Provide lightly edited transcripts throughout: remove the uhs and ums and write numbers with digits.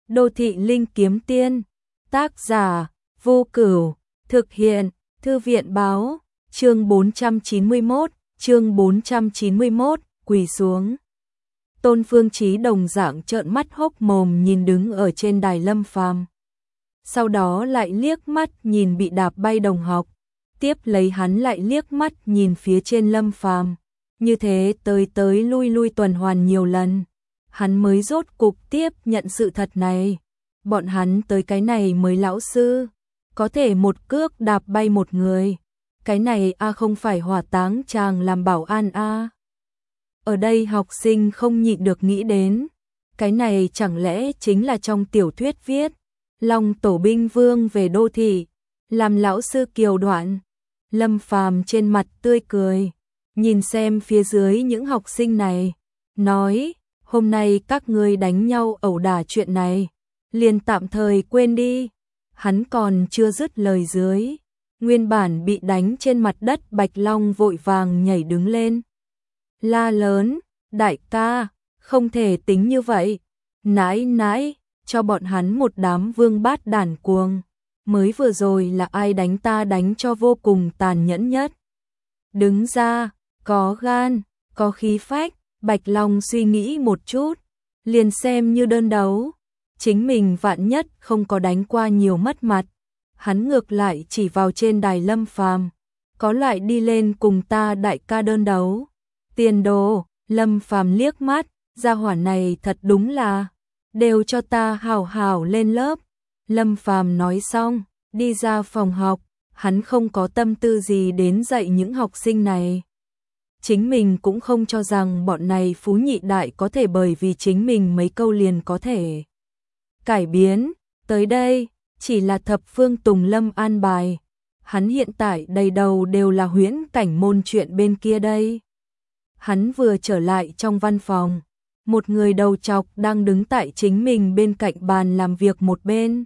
Đô thị linh kiếm tiên, tác giả, Vô Cửu, thực hiện, Thư viện báo, chương 491, quỳ xuống. Tôn Phương Chí đồng dạng trợn mắt hốc mồm nhìn đứng ở trên đài Lâm Phàm. Sau đó lại liếc mắt nhìn bị đạp bay đồng học, tiếp lấy hắn lại liếc mắt nhìn phía trên Lâm Phàm. Như thế tới lui lui tuần hoàn nhiều lần, hắn mới rốt cục tiếp nhận sự thật này. Bọn hắn tới cái này mới lão sư, có thể một cước đạp bay một người. Cái này không phải hỏa táng chàng làm bảo an Ở đây học sinh không nhịn được nghĩ đến, cái này chẳng lẽ chính là trong tiểu thuyết viết, Long Tổ binh vương về đô thị, làm lão sư kiều đoạn. Lâm Phàm trên mặt tươi cười, nhìn xem phía dưới những học sinh này, nói, hôm nay các ngươi đánh nhau ẩu đả chuyện này, liền tạm thời quên đi. Hắn còn chưa dứt lời dưới, nguyên bản bị đánh trên mặt đất Bạch Long vội vàng nhảy đứng lên. La lớn, đại ca, không thể tính như vậy, nãi, cho bọn hắn một đám vương bát đàn cuồng. Mới vừa rồi là ai đánh ta đánh cho vô cùng tàn nhẫn nhất. Đứng ra, có gan, có khí phách. Bạch Long suy nghĩ một chút, liền xem như đơn đấu. Chính mình vạn nhất không có đánh qua nhiều mất mặt. Hắn ngược lại chỉ vào trên đài Lâm Phàm, có lại đi lên cùng ta đại ca đơn đấu. Tiền đồ, Lâm Phàm liếc mắt, gia hỏa này thật đúng là, đều cho ta hảo hảo lên lớp. Lâm Phàm nói xong, đi ra phòng học, hắn không có tâm tư gì đến dạy những học sinh này. Chính mình cũng không cho rằng bọn này phú nhị đại có thể bởi vì chính mình mấy câu liền có thể cải biến. Tới đây, chỉ là thập phương Tùng Lâm an bài. Hắn hiện tại đầy đầu đều là huyễn cảnh môn chuyện bên kia đây. Hắn vừa trở lại trong văn phòng, một người đầu trọc đang đứng tại chính mình bên cạnh bàn làm việc một bên.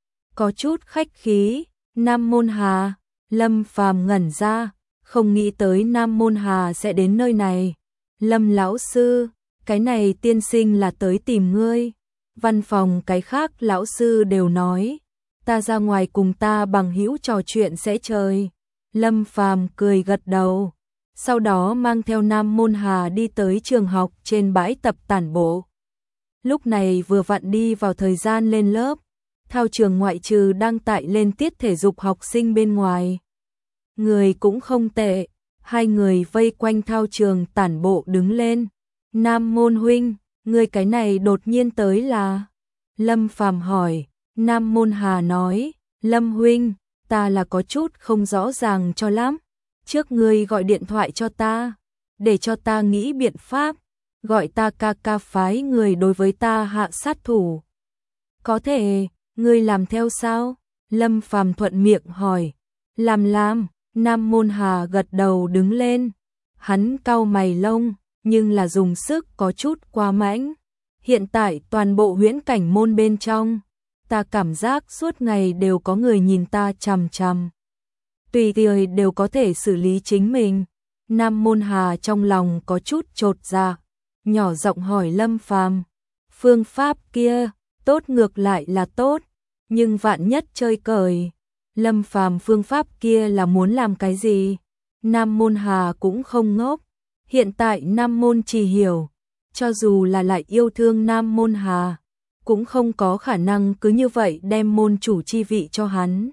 Có chút khách khí, Nam Môn Hà. Lâm Phàm ngẩn ra, không nghĩ tới Nam Môn Hà sẽ đến nơi này. Lâm lão sư, cái này tiên sinh là tới tìm ngươi. Văn phòng cái khác lão sư đều nói, ta ra ngoài cùng ta bằng hữu trò chuyện sẽ chơi. Lâm Phàm cười gật đầu, sau đó mang theo Nam Môn Hà đi tới trường học trên bãi tập tản bộ. Lúc này vừa vặn đi vào thời gian lên lớp, thao trường ngoại trừ đang tại lên tiết thể dục học sinh bên ngoài. Người cũng không tệ, hai người vây quanh thao trường tản bộ đứng lên. Nam Môn huynh, người cái này đột nhiên tới là? Lâm Phàm hỏi. Nam Môn Hà nói, Lâm huynh, ta là có chút không rõ ràng cho lắm. Trước ngươi gọi điện thoại cho ta, để cho ta nghĩ biện pháp, gọi ta ca ca phái người đối với ta hạ sát thủ. Có thể, ngươi làm theo sao? Lâm Phàm thuận miệng hỏi. Làm. Nam Môn Hà gật đầu đứng lên. Hắn cau mày lông, nhưng là dùng sức có chút quá mãnh. Hiện tại toàn bộ huyễn cảnh môn bên trong, ta cảm giác suốt ngày đều có người nhìn ta chằm chằm. Tùy thời đều có thể xử lý chính mình. Nam Môn Hà trong lòng có chút chột dạ, nhỏ giọng hỏi Lâm Phàm, phương pháp kia, tốt ngược lại là tốt, nhưng vạn nhất chơi cời. Lâm Phàm phương pháp kia là muốn làm cái gì? Nam Môn Hà cũng không ngốc. Hiện tại Nam Môn Chỉ Hiểu, cho dù là lại yêu thương Nam Môn Hà, cũng không có khả năng cứ như vậy đem môn chủ chi vị cho hắn.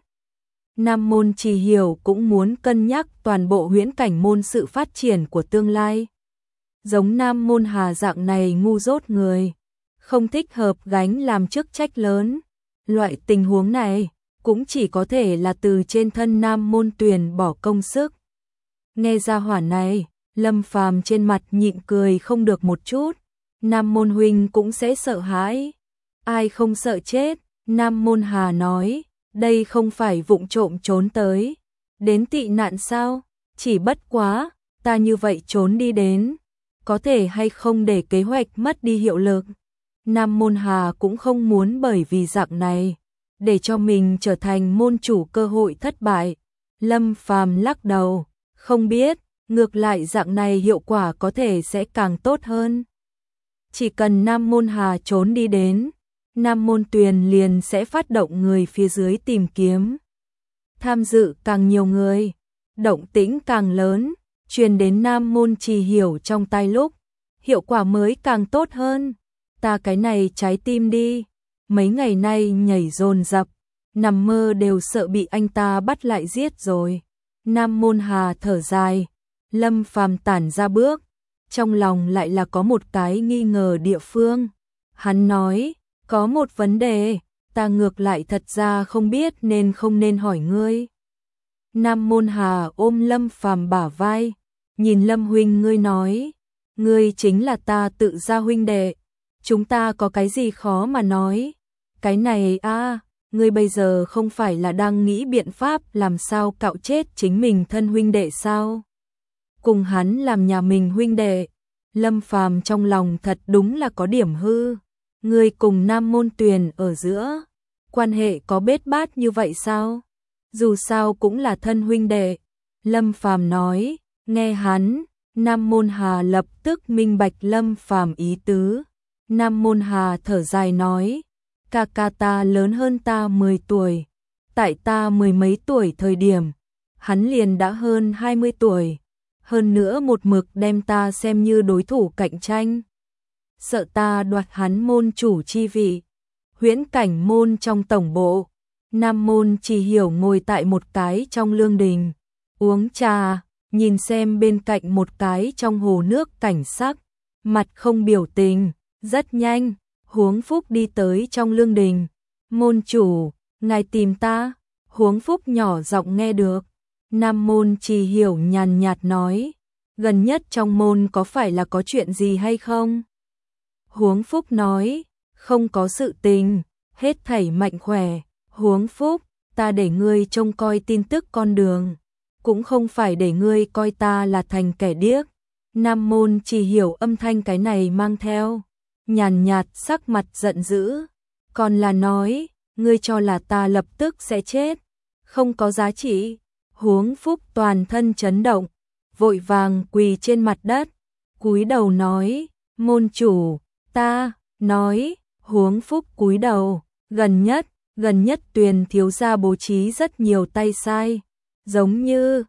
Nam Môn Chỉ Hiểu cũng muốn cân nhắc toàn bộ huyễn cảnh môn sự phát triển của tương lai. Giống Nam Môn Hà dạng này ngu dốt người, không thích hợp gánh làm chức trách lớn. Loại tình huống này cũng chỉ có thể là từ trên thân Nam Môn Tuyền bỏ công sức. Nghe ra hỏa này, Lâm Phàm trên mặt nhịn cười không được một chút. Nam Môn huynh cũng sẽ sợ hãi. Ai không sợ chết? Nam Môn Hà nói, đây không phải vụng trộm trốn tới đến tị nạn sao? Chỉ bất quá, ta như vậy trốn đi đến, có thể hay không để kế hoạch mất đi hiệu lực. Nam Môn Hà cũng không muốn bởi vì dạng này để cho mình trở thành môn chủ cơ hội thất bại. Lâm Phàm lắc đầu, không biết, ngược lại dạng này hiệu quả có thể sẽ càng tốt hơn. Chỉ cần Nam Môn Hà trốn đi đến, Nam Môn Tuyền liền sẽ phát động người phía dưới tìm kiếm. Tham dự càng nhiều người, động tĩnh càng lớn, truyền đến Nam Môn Trì Hiểu trong tai lúc, hiệu quả mới càng tốt hơn. Ta cái này trái tim đi, mấy ngày nay nhảy dồn dập, nằm mơ đều sợ bị anh ta bắt lại giết rồi. Nam Môn Hà thở dài, Lâm Phàm tản ra bước, trong lòng lại là có một cái nghi ngờ địa phương. Hắn nói, có một vấn đề, ta ngược lại thật ra không biết nên không nên hỏi ngươi. Nam Môn Hà ôm Lâm Phàm bả vai, nhìn Lâm huynh, ngươi nói, ngươi chính là ta tự gia huynh đệ, chúng ta có cái gì khó mà nói. Cái này ngươi bây giờ không phải là đang nghĩ biện pháp làm sao cạo chết chính mình thân huynh đệ sao? Cùng hắn làm nhà mình huynh đệ. Lâm Phàm trong lòng thật đúng là có điểm hư. Ngươi cùng Nam Môn Tuyền ở giữa, quan hệ có bết bát như vậy sao? Dù sao cũng là thân huynh đệ. Lâm Phàm nói, nghe hắn, Nam Môn Hà lập tức minh bạch Lâm Phàm ý tứ. Nam Môn Hà thở dài nói, ca ca ta lớn hơn ta 10 tuổi, tại ta mười mấy tuổi thời điểm, hắn liền đã hơn 20 tuổi, hơn nữa một mực đem ta xem như đối thủ cạnh tranh. Sợ ta đoạt hắn môn chủ chi vị. Huyễn Cảnh môn trong tổng bộ, Nam Môn Trì Hiểu ngồi tại một cái trong lương đình, uống trà, nhìn xem bên cạnh một cái trong hồ nước cảnh sắc, mặt không biểu tình. Rất nhanh, Huống Phúc đi tới trong lương đình. Môn chủ, ngài tìm ta. Huống Phúc nhỏ giọng nghe được. Nam Môn Trì Hiểu nhàn nhạt nói, gần nhất trong môn có phải là có chuyện gì hay không? Huống Phúc nói, không có sự tình, hết thảy mạnh khỏe. Huống Phúc, ta để ngươi trông coi tin tức con đường, cũng không phải để ngươi coi ta là thành kẻ điếc. Nam Môn Trì Hiểu âm thanh cái này mang theo nhàn nhạt sắc mặt giận dữ, còn là nói, ngươi cho là ta lập tức sẽ chết, không có giá trị. Huống Phúc toàn thân chấn động, vội vàng quỳ trên mặt đất, cúi đầu nói, môn chủ, ta, nói. Huống Phúc cúi đầu, gần nhất Tuyền thiếu gia bố trí rất nhiều tay sai, giống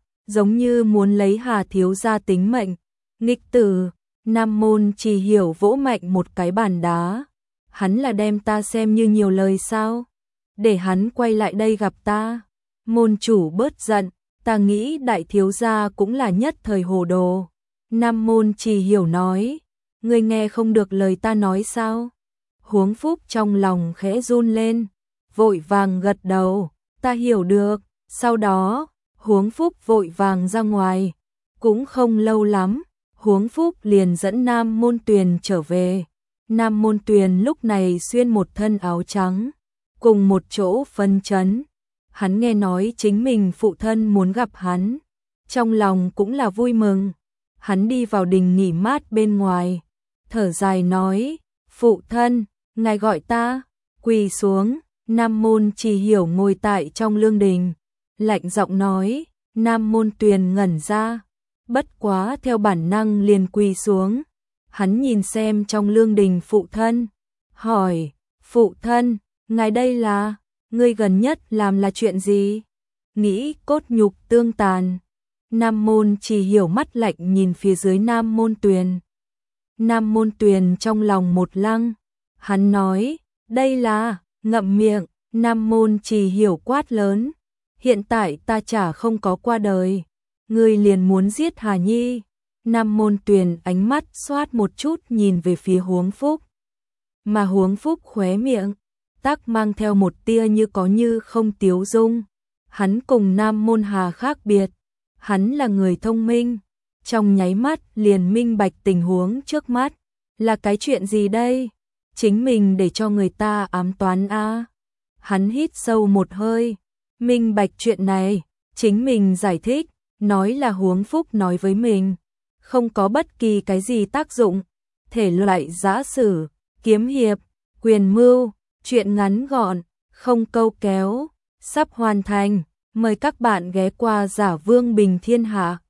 như muốn lấy Hà thiếu gia tính mệnh. Nghịch tử. Nam Môn Trì Hiểu vỗ mạnh một cái bàn đá, hắn là đem ta xem như nhiều lời sao? Để hắn quay lại đây gặp ta. Môn chủ bớt giận, ta nghĩ đại thiếu gia cũng là nhất thời hồ đồ. Nam Môn Trì Hiểu nói, ngươi nghe không được lời ta nói sao? Huống Phúc trong lòng khẽ run lên, vội vàng gật đầu, ta hiểu được. Sau đó, Huống Phúc vội vàng ra ngoài, cũng không lâu lắm, Huống Phúc liền dẫn Nam Môn Tuyền trở về. Nam Môn Tuyền lúc này xuyên một thân áo trắng, cùng một chỗ phân chấn. Hắn nghe nói chính mình phụ thân muốn gặp hắn, trong lòng cũng là vui mừng. Hắn đi vào đình nghỉ mát bên ngoài, thở dài nói, phụ thân, ngài gọi ta. Quỳ xuống. Nam Môn Trì Hiểu ngồi tại trong lương đình, lạnh giọng nói. Nam Môn Tuyền ngẩn ra, bất quá theo bản năng liền quỳ xuống. Hắn nhìn xem trong lương đình phụ thân, hỏi, phụ thân, ngài đây là, ngươi gần nhất làm là chuyện gì? Nghĩ cốt nhục tương tàn. Nam Môn Trì Hiểu mắt lạnh nhìn phía dưới Nam Môn Tuyền. Nam Môn Tuyền trong lòng một lăng, hắn nói, đây là, ngậm miệng. Nam Môn Trì Hiểu quát lớn, hiện tại ta chả không có qua đời, ngươi liền muốn giết Hà Nhi. Nam Môn Tuyền ánh mắt xoát một chút nhìn về phía Huống Phúc, mà Huống Phúc khóe miệng tắc mang theo một tia như có như không tiếu dung. Hắn cùng Nam Môn Hà khác biệt, hắn là người thông minh, trong nháy mắt liền minh bạch tình huống trước mắt là cái chuyện gì đây, chính mình để cho người ta ám toán a. Hắn hít sâu một hơi, minh bạch chuyện này, chính mình giải thích, nói là Huống Phúc nói với mình, không có bất kỳ cái gì tác dụng. Thể loại giã sử, kiếm hiệp, quyền mưu, chuyện ngắn gọn, không câu kéo, sắp hoàn thành. Mời các bạn ghé qua Giả Vương Bình Thiên Hạ.